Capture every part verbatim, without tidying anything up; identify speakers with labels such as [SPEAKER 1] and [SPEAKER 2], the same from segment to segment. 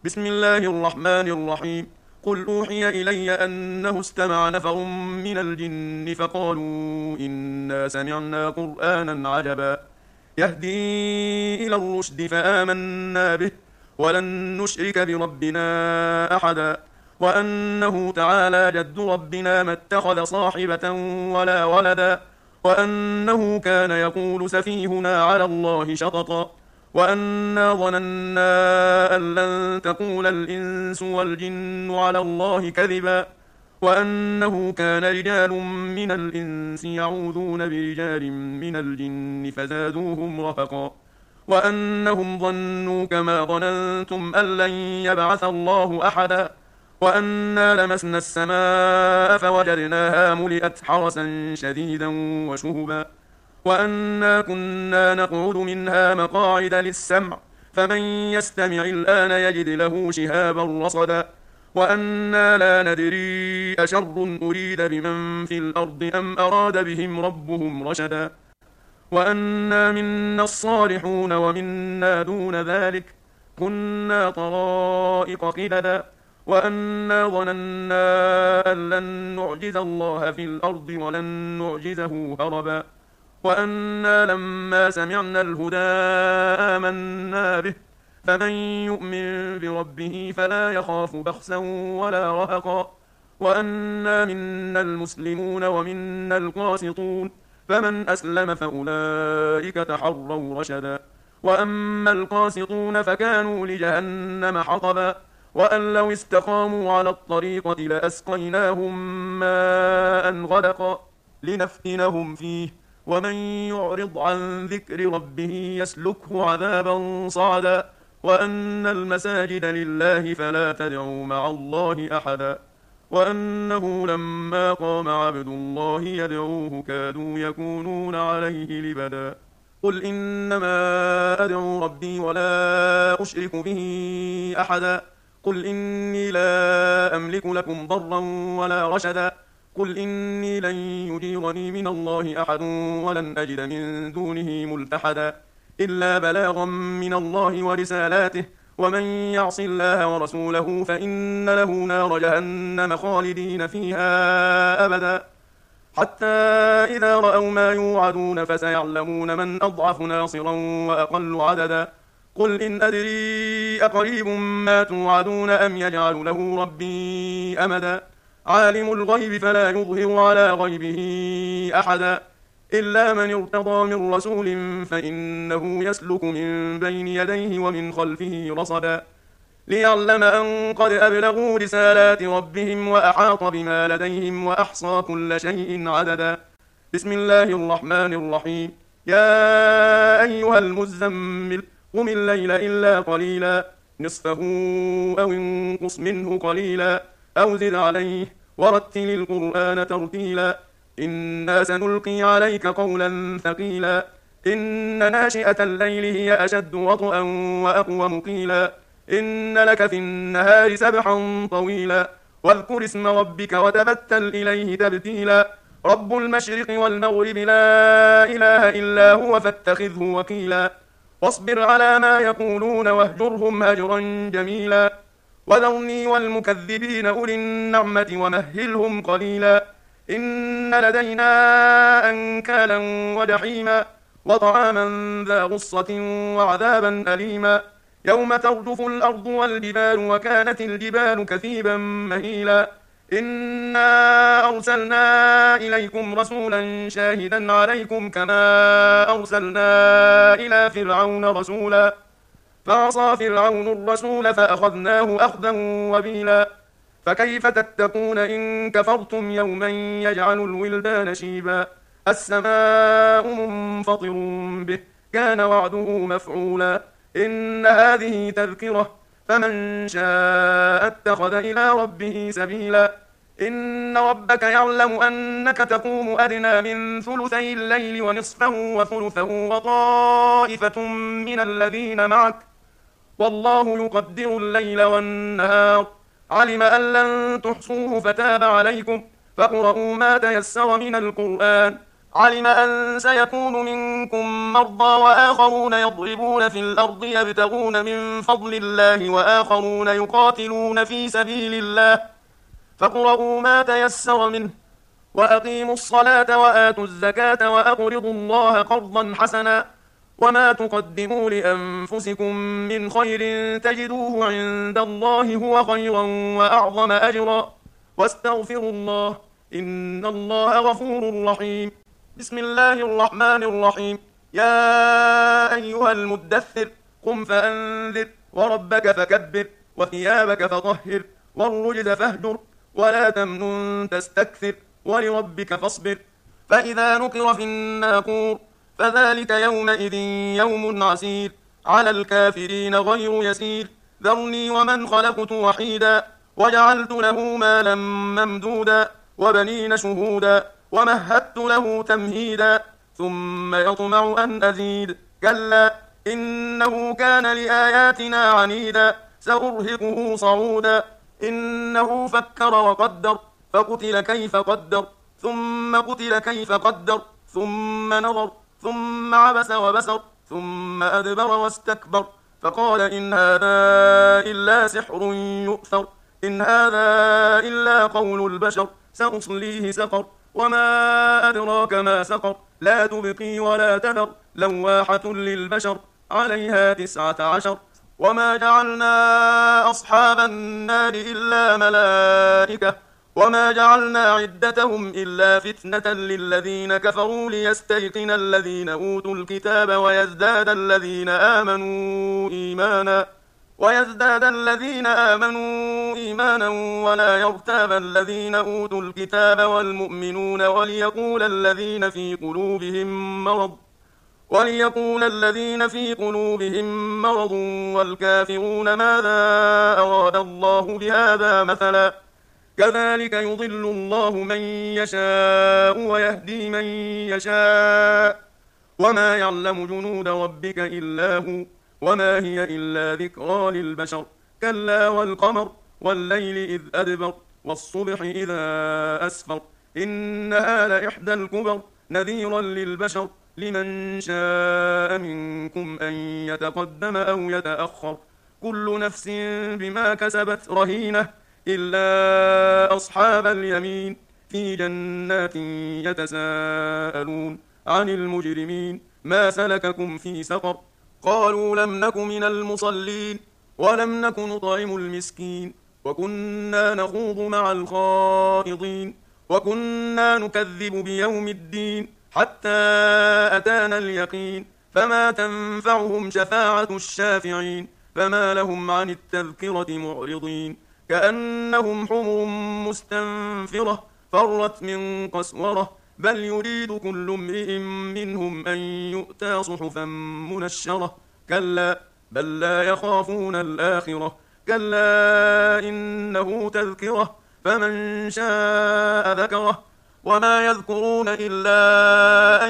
[SPEAKER 1] بسم الله الرحمن الرحيم. قل أوحي إلي أنه استمع نفر من الجن فقالوا إنا سمعنا قرآنا عجبا يهدي إلى الرشد فآمنا به ولن نشرك بربنا أحدا وأنه تعالى جد ربنا ما اتخذ صاحبة ولا ولدا وأنه كان يقول سفيهنا على الله شططا وأنا ظننا أن لن تقول الإنس والجن على الله كذبا وأنه كان رجال من الإنس يعوذون برجال من الجن فزادوهم رهقا وأنهم ظنوا كما ظننتم أن لن يبعث الله أحدا وأنا لمسنا السماء فوجدناها ملئت حرسا شديدا وشهبا وأنا كنا نقعد منها مقاعد للسمع فمن يستمع الآن يجد له شهابا رصدا وأنا لا ندري أشر أريد بمن في الأرض أم أراد بهم ربهم رشدا وأنا منا الصالحون ومنا دون ذلك كنا طرائق قددا وأنا ظننا أن لن نعجز الله في الأرض ولن نعجزه هربا وأنا لما سمعنا الهدى آمنا به فمن يؤمن بربه فلا يخاف بخسا ولا رهقا وأنا منا المسلمون ومنا القاسطون فمن أسلم فأولئك تحروا رشدا وأما القاسطون فكانوا لجهنم حطبا وأن لو استقاموا على الطريقة لأسقيناهم ماء غدقا لنفتنهم فيه ومن يعرض عن ذكر ربه يسلكه عذابا صعدا وأن المساجد لله فلا تدعوا مع الله أحدا وأنه لما قام عبد الله يدعوه كادوا يكونون عليه لبدا قل إنما أدعو ربي ولا أشرك به أحدا قل إني لا أملك لكم ضرا ولا رشدا قل إني لن يجيرني من الله أحد ولن أجد من دونه ملتحدا إلا بلاغا من الله ورسالاته ومن يعص الله ورسوله فإن له نار جهنم خالدين فيها أبدا حتى إذا رأوا ما يوعدون فسيعلمون من أضعف ناصرا وأقل عددا قل إن أدري أقريب ما توعدون أم يجعل له ربي أمدا عالم الغيب فلا يظهر على غيبه أحدا إلا من ارتضى من رسول فإنه يسلك من بين يديه ومن خلفه رصدا ليعلم أن قد أبلغوا رسالات ربهم وأحاط بما لديهم وأحصى كل شيء عددا بسم الله الرحمن الرحيم يا أيها المزمل قم الليل إلا قليلا نصفه أو انقص منه قليلا أو زد عليه ورتل القرآن ترتيلا إنا سنلقي عليك قولا ثقيلا إن ناشئة الليل هي أشد وطئا وأقوم قيلا إن لك في النهار سبحا طويلا واذكر اسم ربك وتبتل إليه تبتيلا رب المشرق والمغرب لا إله إلا هو فاتخذه وكيلا واصبر على ما يقولون واهجرهم هجرا جميلا وذرني والمكذبين أولي النعمة ومهلهم قليلا إن لدينا أنكالا وجحيما وطعاما ذا غصة وعذابا أليما يوم ترجف الأرض والجبال وكانت الجبال كثيبا مهيلا إنا أرسلنا إليكم رسولا شاهدا عليكم كما أرسلنا إلى فرعون رسولا فعصى فرعون الرسول فأخذناه أخذا وبيلا فكيف تتقون إن كفرتم يوما يجعل الولدان شيبا السماء منفطر به كان وعده مفعولا إن هذه تذكرة فمن شاء اتخذ إلى ربه سبيلا إن ربك يعلم أنك تقوم أدنى من ثلثي الليل ونصفه وثلثه وطائفة من الذين معك والله يقدر الليل والنهار علم أن لن تحصوه فتاب عليكم فاقرؤوا ما تيسر من القرآن علم أن سيكون منكم مرضى وآخرون يضربون في الأرض يبتغون من فضل الله وآخرون يقاتلون في سبيل الله فاقرؤوا ما تيسر منه وأقيموا الصلاة وآتوا الزكاة وأقرضوا الله قرضا حسنا وما تقدموا لأنفسكم من خير تجدوه عند الله هو خيرا وأعظم أجرا واستغفروا الله إن الله غفور رحيم. بسم الله الرحمن الرحيم. يا أيها المدثر قم فأنذر وربك فكبر وثيابك فطهر والرجز فاهجر ولا تمنن تستكثر ولربك فاصبر فإذا نقر في الناقور فذلك يومئذ يوم عسير على الكافرين غير يسير ذرني ومن خلقت وحيدا وجعلت له مالا ممدودا وبنين شهودا ومهدت له تمهيدا ثم يطمع أن أزيد كلا إنه كان لآياتنا عنيدا سأرهقه صعودا إنه فكر وقدر فقتل كيف قدر ثم قتل كيف قدر ثم نظر ثم عبس وبسر ثم أدبر واستكبر فقال إن هذا إلا سحر يؤثر إن هذا إلا قول البشر سأصليه سقر وما أدراك ما سقر لا تبقي ولا تذر لواحة للبشر عليها تسعة عشر وما جعلنا أصحاب النار إلا ملائكة وما جعلنا عدتهم إلا فتنة للذين كفروا ليستيقن الذين أوتوا الكتاب ويزداد الذين آمنوا إيمانا ويزداد الذين آمنوا إيمانا ولا يرتاب الذين أوتوا الكتاب والمؤمنون وليقول الذين في قلوبهم مرض وليقول الذين في قلوبهم مرض والكافرون ماذا أراد الله بهذا مثلا كذلك يضل الله من يشاء ويهدي من يشاء وما يعلم جنود ربك إلا هو وما هي إلا ذكرى للبشر كلا والقمر والليل إذ أدبر والصبح إذا أسفر إنها لإحدى الكبر نذيرا للبشر لمن شاء منكم أن يتقدم أو يتأخر كل نفس بما كسبت رهينة إلا أصحاب اليمين في جنات يتساءلون عن المجرمين ما سلككم في سقر قالوا لم نك من المصلين ولم نك نطعم المسكين وكنا نخوض مع الخائضين وكنا نكذب بيوم الدين حتى أتانا اليقين فما تنفعهم شفاعة الشافعين فما لهم عن التذكرة معرضين كأنهم حمر مستنفرة فرت من قسورة بل يريد كل امرئ منهم أن يؤتى صحفا منشرة كلا بل لا يخافون الآخرة كلا إنه تذكرة فمن شاء ذكره وما يذكرون إلا أن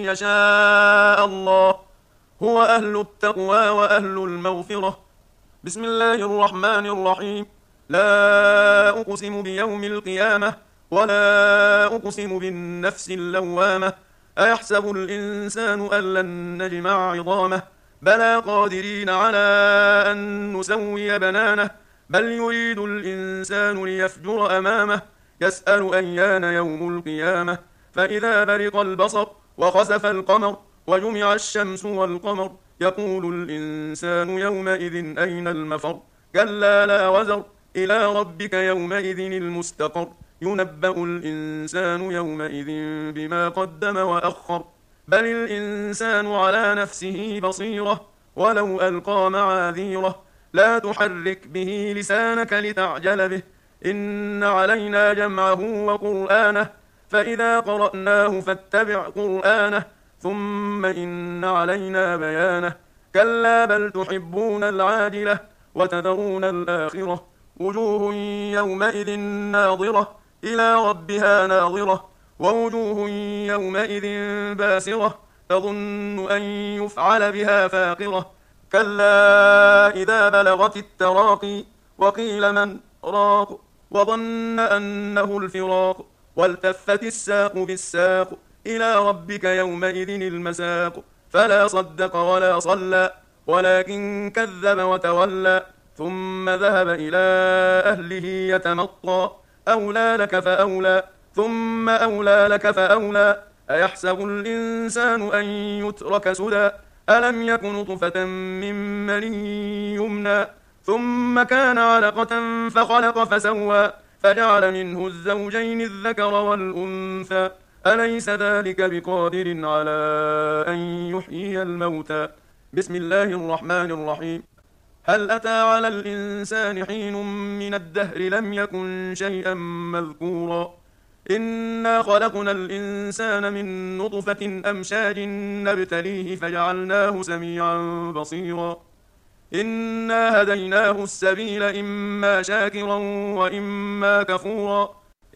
[SPEAKER 1] يشاء الله هو أهل التقوى وأهل المغفرة. بسم الله الرحمن الرحيم. لا أقسم بيوم القيامة ولا أقسم بالنفس اللوامة أيحسب الإنسان أن لن نجمع عظامه بلى قادرين على أن نسوي بنانه بل يريد الإنسان ليفجر أمامه يسأل أيان يوم القيامة فإذا برق البصر وخسف القمر وجمع الشمس والقمر يقول الإنسان يومئذ أين المفر كلا لا وزر إلى ربك يومئذ المستقر ينبأ الإنسان يومئذ بما قدم وأخر بل الإنسان على نفسه بصيرة ولو ألقى معاذيره لا تحرك به لسانك لتعجل به إن علينا جمعه وقرآنه فإذا قرأناه فاتبع قرآنه ثم إن علينا بيانه كلا بل تحبون العاجلة وتذرون الآخرة وجوه يومئذ ناظرة إلى ربها ناظرة ووجوه يومئذ باسرة تظن أن يفعل بها فاقرة كلا إذا بلغت التراقي وقيل من راق وظن أنه الفراق والتفت الساق بالساق إلى ربك يومئذ المساق فلا صدق ولا صلى ولكن كذب وتولى ثم ذهب إلى أهله يتمطى أولى لك فأولى ثم أولى لك فأولى أيحسب الإنسان أن يترك سدى ألم يك نطفة من مني يمنى ثم كان علقة فخلق فسوى فجعل منه الزوجين الذكر والأنثى أليس ذلك بقادر على أن يحيي الموتى بسم الله الرحمن الرحيم هل أتى على الإنسان حين من الدهر لم يكن شيئا مذكورا إنا خلقنا الإنسان من نطفة أمشاج نبتليه فجعلناه سميعا بصيرا إنا هديناه السبيل إما شاكرا وإما كفورا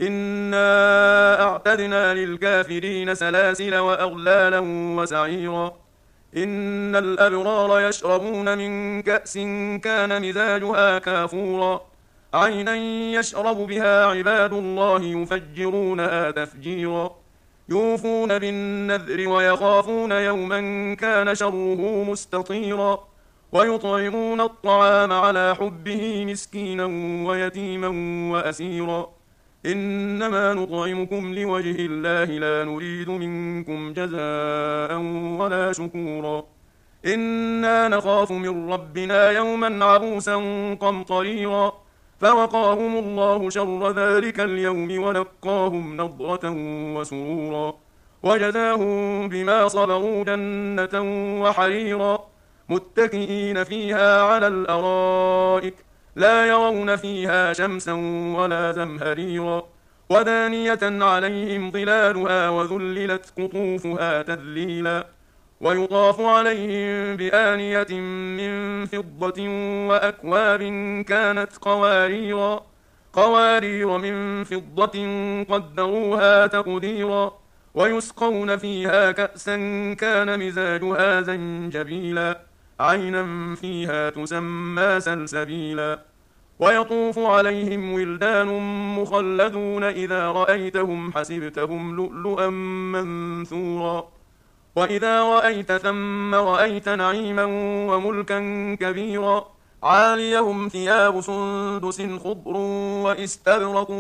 [SPEAKER 1] إنا أعتدنا للكافرين سلاسل وأغلالا وسعيرا إن الأبرار يشربون من كأس كان مزاجها كافورا عينا يشرب بها عباد الله يفجرونها تفجيرا يوفون بالنذر ويخافون يوما كان شره مستطيرا ويطعمون الطعام على حبه مسكينا ويتيما وأسيرا إنما نطعمكم لوجه الله لا نريد منكم جزاء ولا شكورا إنا نخاف من ربنا يوما عبوسا قمطريرا فوقاهم الله شر ذلك اليوم ولقاهم نضرة وسرورا وجزاهم بما صبروا جنة وحريرا متكئين فيها على الأرائك لا يرون فيها شمسا ولا زمهريرا ودانية عليهم ظلالها وذللت قطوفها تذليلا ويطاف عليهم بآنية من فضة وأكواب كانت قواريرا قوارير من فضة قدروها تقديرا ويسقون فيها كأسا كان مزاجها زنجبيلا عينا فيها تسمى سلسبيلا ويطوف عليهم ولدان مخلدون إذا رأيتهم حسبتهم لؤلؤا منثورا وإذا رأيت ثم رأيت نعيما وملكا كبيرا عاليهم ثياب سندس خضر واستبرق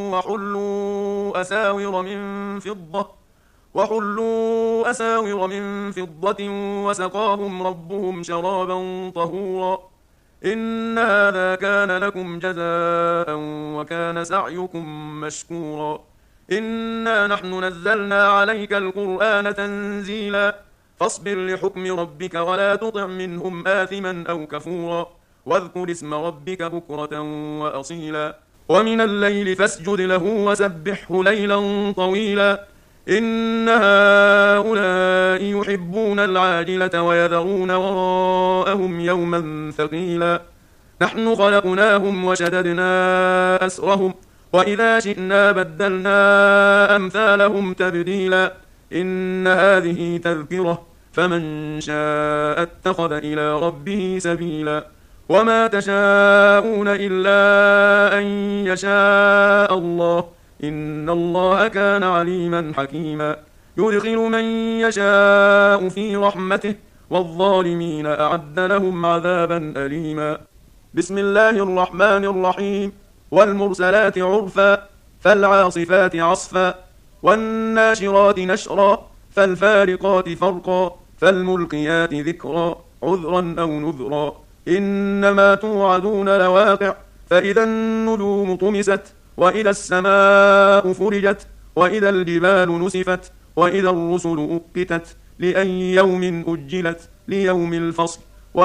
[SPEAKER 1] وحلوا أساور من فضة وحلوا أساور من فضة وسقاهم ربهم شرابا طهورا إن هذا كان لكم جزاء وكان سعيكم مشكورا إنا نحن نزلنا عليك القرآن تنزيلا فاصبر لحكم ربك ولا تطع منهم آثما أو كفورا واذكر اسم ربك بكرة وأصيلا ومن الليل فاسجد له وسبحه ليلا طويلا إن هؤلاء يحبون العاجلة ويذرون وراءهم يوما ثقيلا نحن خلقناهم وشددنا أسرهم وإذا شئنا بدلنا أمثالهم تبديلا إن هذه تذكرة فمن شاء اتخذ إلى ربه سبيلا وما تشاءون إلا أن يشاء الله إن الله كان عليما حكيما يدخل من يشاء في رحمته والظالمين أعد لهم عذابا أليما بسم الله الرحمن الرحيم والمرسلات عرفا فالعاصفات عصفا والناشرات نشرا فالفارقات فرقا فالملقيات ذكرا عذرا أو نذرا إنما توعدون لواقع فإذا النجوم طمست وإذا السماء فرجت وإذا الجبال نسفت وإذا الرسل أقتت لأي يوم أجلت ليوم الفصل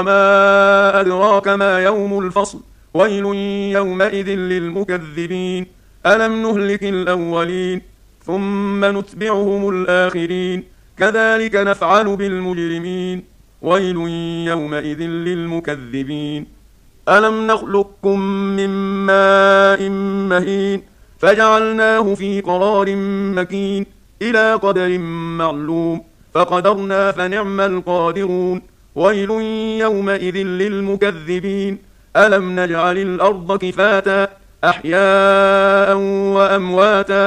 [SPEAKER 1] وما أدراك ما يوم الفصل ويل يومئذ للمكذبين ألم نهلك الأولين ثم نتبعهم الآخرين كذلك نفعل بالمجرمين ويل يومئذ للمكذبين ألم نخلقكم من ماء مهين فجعلناه في قرار مكين إلى قدر معلوم فقدرنا فنعم القادرون ويل يومئذ للمكذبين ألم نجعل الأرض كفاتا أحياء وأمواتا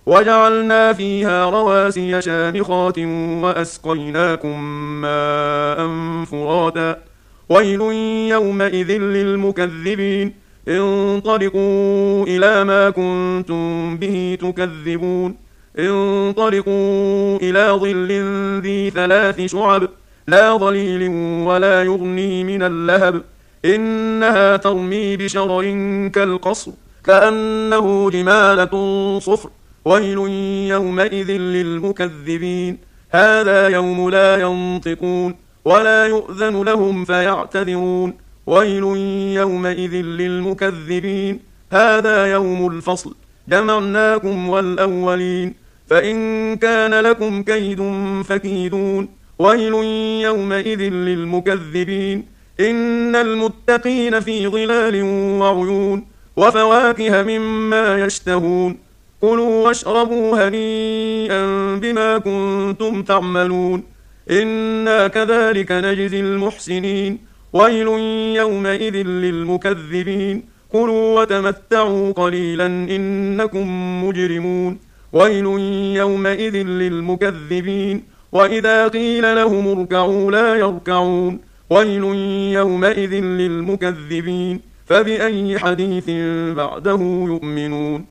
[SPEAKER 1] وجعلنا فيها رواسي شامخات وأسقيناكم ماء فراتا ويل يومئذ للمكذبين انطلقوا إلى ما كنتم به تكذبون انطلقوا إلى ظل ذي ثلاث شعب لا ظليل ولا يغني من اللهب إنها ترمي بشرر كالقصر كأنه جمالة صفر ويل يومئذ للمكذبين هذا يوم لا ينطقون ولا يؤذن لهم فيعتذرون ويل يومئذ للمكذبين هذا يوم الفصل جمعناكم والأولين فإن كان لكم كيد فكيدون ويل يومئذ للمكذبين إن المتقين في ظلال وعيون وفواكه مما يشتهون كلوا واشربوا هنيئا بما كنتم تعملون إنا كذلك نجزي المحسنين ويل يومئذ للمكذبين كلوا وتمتعوا قليلا إنكم مجرمون ويل يومئذ للمكذبين وإذا قيل لهم اركعوا لا يركعون ويل يومئذ للمكذبين فبأي حديث بعده يؤمنون